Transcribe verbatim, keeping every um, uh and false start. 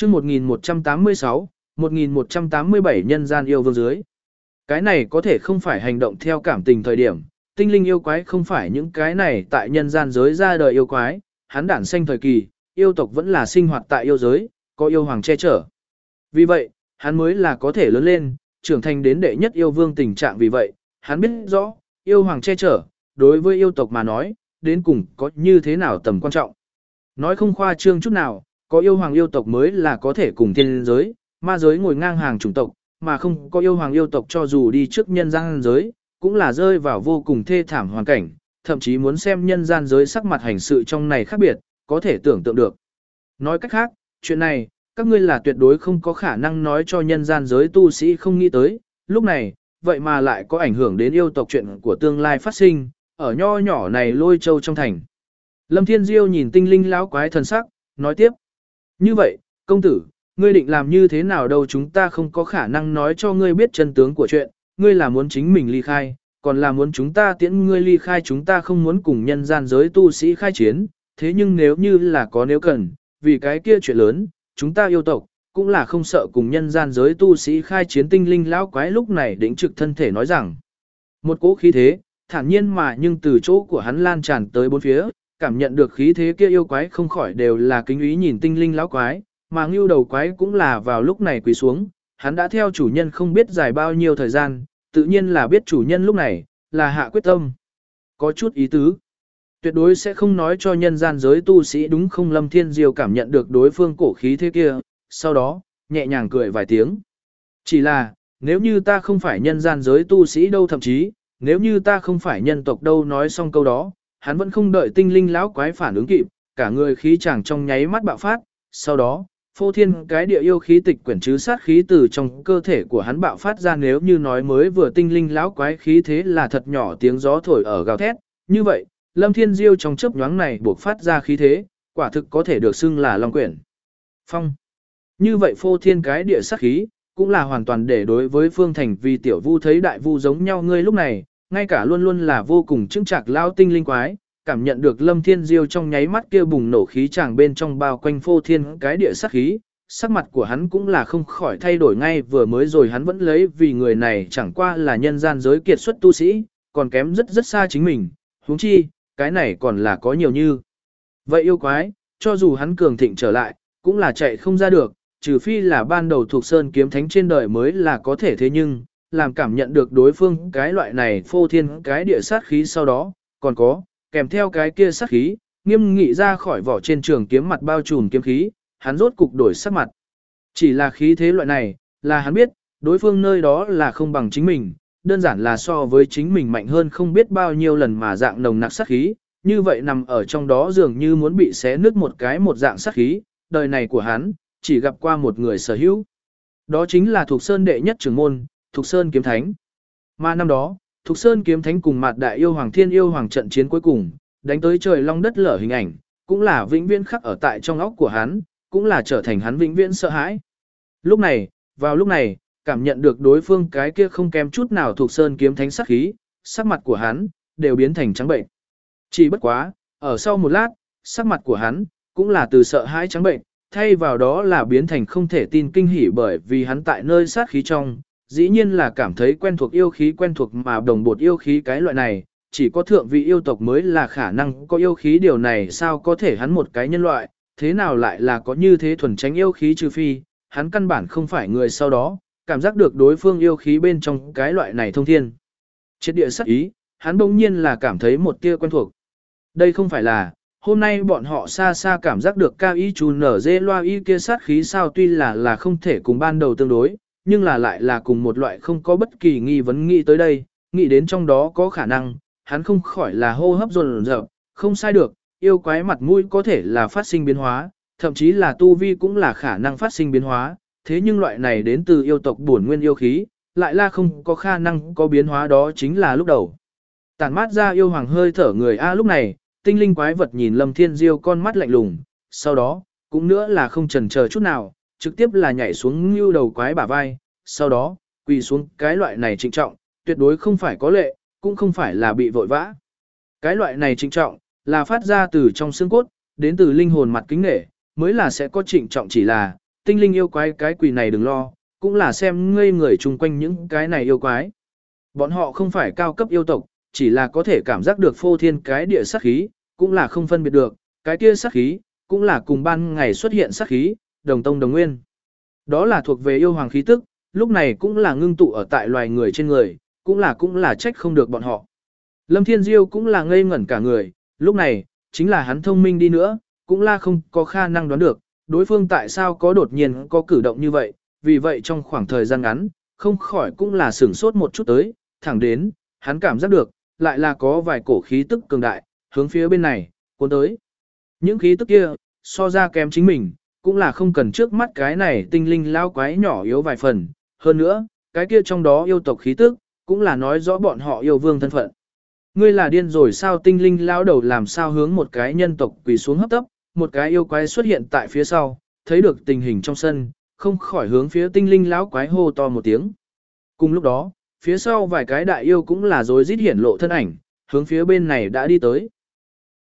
chương một nghìn một trăm tám mươi sáu, một nghìn một trăm tám mươi bảy nhân gian yêu vương dưới. Cái này có thể không phải hành động theo cảm tình thời điểm, tinh linh yêu quái không phải những cái này tại nhân gian giới ra đời yêu quái, hắn đản sanh thời kỳ, yêu tộc vẫn là sinh hoạt tại yêu giới, có yêu hoàng che chở. Vì vậy, hắn mới là có thể lớn lên, trưởng thành đến đệ nhất yêu vương tình trạng vì vậy, hắn biết rõ, yêu hoàng che chở, đối với yêu tộc mà nói, đến cùng có như thế nào tầm quan trọng. Nói không khoa trương chút nào, có yêu hoàng yêu tộc mới là có thể cùng thiên giới, ma giới ngồi ngang hàng chủng tộc, mà không có yêu hoàng yêu tộc cho dù đi trước nhân gian giới, cũng là rơi vào vô cùng thê thảm hoàn cảnh, thậm chí muốn xem nhân gian giới sắc mặt hành sự trong này khác biệt, có thể tưởng tượng được. Nói cách khác, chuyện này, các ngươi là tuyệt đối không có khả năng nói cho nhân gian giới tu sĩ không nghĩ tới, lúc này, vậy mà lại có ảnh hưởng đến yêu tộc chuyện của tương lai phát sinh, ở nho nhỏ này Lôi Châu trong thành. Lâm Thiên Diêu nhìn tinh linh lão quái thần sắc, nói tiếp. Như vậy, công tử, ngươi định làm như thế nào đâu, chúng ta không có khả năng nói cho ngươi biết chân tướng của chuyện, ngươi là muốn chính mình ly khai, còn là muốn chúng ta tiễn ngươi ly khai, chúng ta không muốn cùng nhân gian giới tu sĩ khai chiến, thế nhưng nếu như là có nếu cần, vì cái kia chuyện lớn, chúng ta yêu tộc, cũng là không sợ cùng nhân gian giới tu sĩ khai chiến. Tinh linh lão quái lúc này đỉnh trực thân thể nói rằng, một cỗ khí thế, thản nhiên mà nhưng từ chỗ của hắn lan tràn tới bốn phía, cảm nhận được khí thế kia yêu quái không khỏi đều là kính ý nhìn tinh linh lão quái, mà ngưu đầu quái cũng là vào lúc này quỳ xuống, hắn đã theo chủ nhân không biết dài bao nhiêu thời gian, tự nhiên là biết chủ nhân lúc này, là hạ quyết tâm. Có chút ý tứ. Tuyệt đối sẽ không nói cho nhân gian giới tu sĩ đúng không? Lâm Thiên Diêu cảm nhận được đối phương cổ khí thế kia, sau đó, nhẹ nhàng cười vài tiếng. Chỉ là, nếu như ta không phải nhân gian giới tu sĩ đâu, thậm chí, nếu như ta không phải nhân tộc đâu, nói xong câu đó, hắn vẫn không đợi tinh linh lão quái phản ứng kịp, cả người khí chàng trong nháy mắt bạo phát, sau đó, phô thiên cái địa yêu khí tịch quyển chứ sát khí từ trong cơ thể của hắn bạo phát ra. Nếu như nói mới vừa tinh linh lão quái khí thế là thật nhỏ tiếng gió thổi ở gào thét, như vậy, Lâm Thiên Diêu trong chớp nhoáng này buộc phát ra khí thế, quả thực có thể được xưng là long quyển phong. Như vậy phô thiên cái địa sát khí, cũng là hoàn toàn để đối với Phương Thành vì tiểu vu thấy đại vu giống nhau. Ngươi lúc này, ngay cả luôn luôn là vô cùng chững chạc lao tinh linh quái, cảm nhận được Lâm Thiên Diêu trong nháy mắt kia bùng nổ khí chàng bên trong bao quanh phô thiên cái địa sát khí, sắc mặt của hắn cũng là không khỏi thay đổi ngay. Vừa mới rồi hắn vẫn lấy vì người này chẳng qua là nhân gian giới kiệt xuất tu sĩ, còn kém rất rất xa chính mình, huống chi, cái này còn là có nhiều như. Vậy yêu quái, cho dù hắn cường thịnh trở lại, cũng là chạy không ra được, trừ phi là ban đầu thuộc sơn kiếm thánh trên đời mới là có thể. Thế nhưng, làm cảm nhận được đối phương cái loại này phô thiên cái địa sát khí sau đó, còn có, kèm theo cái kia sát khí, nghiêm nghị ra khỏi vỏ trên trường kiếm mặt bao trùm kiếm khí, hắn rốt cục đổi sắc mặt. Chỉ là khí thế loại này, là hắn biết, đối phương nơi đó là không bằng chính mình, đơn giản là so với chính mình mạnh hơn không biết bao nhiêu lần mà dạng nồng nặc sát khí, như vậy nằm ở trong đó dường như muốn bị xé nứt một cái một dạng sát khí, đời này của hắn, chỉ gặp qua một người sở hữu. Đó chính là Thục Sơn đệ nhất trưởng môn, Thục Sơn kiếm thánh. Mà năm đó, Thục Sơn kiếm thánh cùng Mạt Đại yêu hoàng Thiên yêu hoàng trận chiến cuối cùng, đánh tới trời long đất lở hình ảnh, cũng là vĩnh viễn khắc ở tại trong óc của hắn, cũng là trở thành hắn vĩnh viễn sợ hãi. Lúc này, vào lúc này, cảm nhận được đối phương cái kia không kém chút nào Thục Sơn kiếm thánh sát khí, sắc mặt của hắn đều biến thành trắng bệnh. Chỉ bất quá, ở sau một lát, sắc mặt của hắn cũng là từ sợ hãi trắng bệnh, thay vào đó là biến thành không thể tin kinh hỉ, bởi vì hắn tại nơi sát khí trong, dĩ nhiên là cảm thấy quen thuộc yêu khí, quen thuộc mà đồng bột yêu khí. Cái loại này, chỉ có thượng vị yêu tộc mới là khả năng có yêu khí, điều này sao có thể hắn một cái nhân loại, thế nào lại là có như thế thuần tránh yêu khí, trừ phi, hắn căn bản không phải người. Sau đó, cảm giác được đối phương yêu khí bên trong cái loại này thông thiên triệt địa sát ý, hắn bỗng nhiên là cảm thấy một tia quen thuộc. Đây không phải là, hôm nay bọn họ xa xa cảm giác được cao y chú nở dê loa y kia sát khí sao, tuy là là không thể cùng ban đầu tương đối, nhưng là lại là cùng một loại, không có bất kỳ nghi vấn. Nghĩ tới đây, nghĩ đến trong đó có khả năng, hắn không khỏi là hô hấp dồn dập, không sai được, yêu quái mặt mũi có thể là phát sinh biến hóa, thậm chí là tu vi cũng là khả năng phát sinh biến hóa, thế nhưng loại này đến từ yêu tộc bổn nguyên yêu khí, lại là không có khả năng có biến hóa, đó chính là lúc đầu tản mát ra yêu hoàng hơi thở người a. Lúc này, tinh linh quái vật nhìn Lâm Thiên Diêu con mắt lạnh lùng, sau đó, cũng nữa là không chần chờ chút nào, trực tiếp là nhảy xuống như đầu quái bả vai, sau đó, quỳ xuống. Cái loại này trịnh trọng, tuyệt đối không phải có lệ, cũng không phải là bị vội vã. Cái loại này trịnh trọng, là phát ra từ trong xương cốt, đến từ linh hồn mặt kính nể, mới là sẽ có trịnh trọng. Chỉ là, tinh linh yêu quái cái quỷ này đừng lo, cũng là xem ngây người chung quanh những cái này yêu quái. Bọn họ không phải cao cấp yêu tộc, chỉ là có thể cảm giác được phô thiên cái địa sát khí, cũng là không phân biệt được, cái kia sát khí, cũng là cùng ban ngày xuất hiện sát khí, đồng tông đồng nguyên. Đó là thuộc về yêu hoàng khí tức, lúc này cũng là ngưng tụ ở tại loài người trên người, cũng là cũng là trách không được bọn họ. Lâm Thiên Diêu cũng là ngây ngẩn cả người, lúc này, chính là hắn thông minh đi nữa, cũng là không có khả năng đoán được, đối phương tại sao có đột nhiên có cử động như vậy, vì vậy trong khoảng thời gian ngắn, không khỏi cũng là sửng sốt một chút tới, thẳng đến, hắn cảm giác được, lại là có vài cổ khí tức cường đại, hướng phía bên này, cuốn tới. Những khí tức kia, so ra kém chính mình, cũng là không cần trước mắt cái này tinh linh lao quái nhỏ yếu vài phần, hơn nữa, cái kia trong đó yêu tộc khí tức, cũng là nói rõ bọn họ yêu vương thân phận. Ngươi là điên rồi sao tinh linh lao đầu làm sao hướng một cái nhân tộc quỳ xuống hấp tấp, một cái yêu quái xuất hiện tại phía sau, thấy được tình hình trong sân, không khỏi hướng phía tinh linh lão quái hô to một tiếng. Cùng lúc đó, phía sau vài cái đại yêu cũng là rối rít hiển lộ thân ảnh, hướng phía bên này đã đi tới.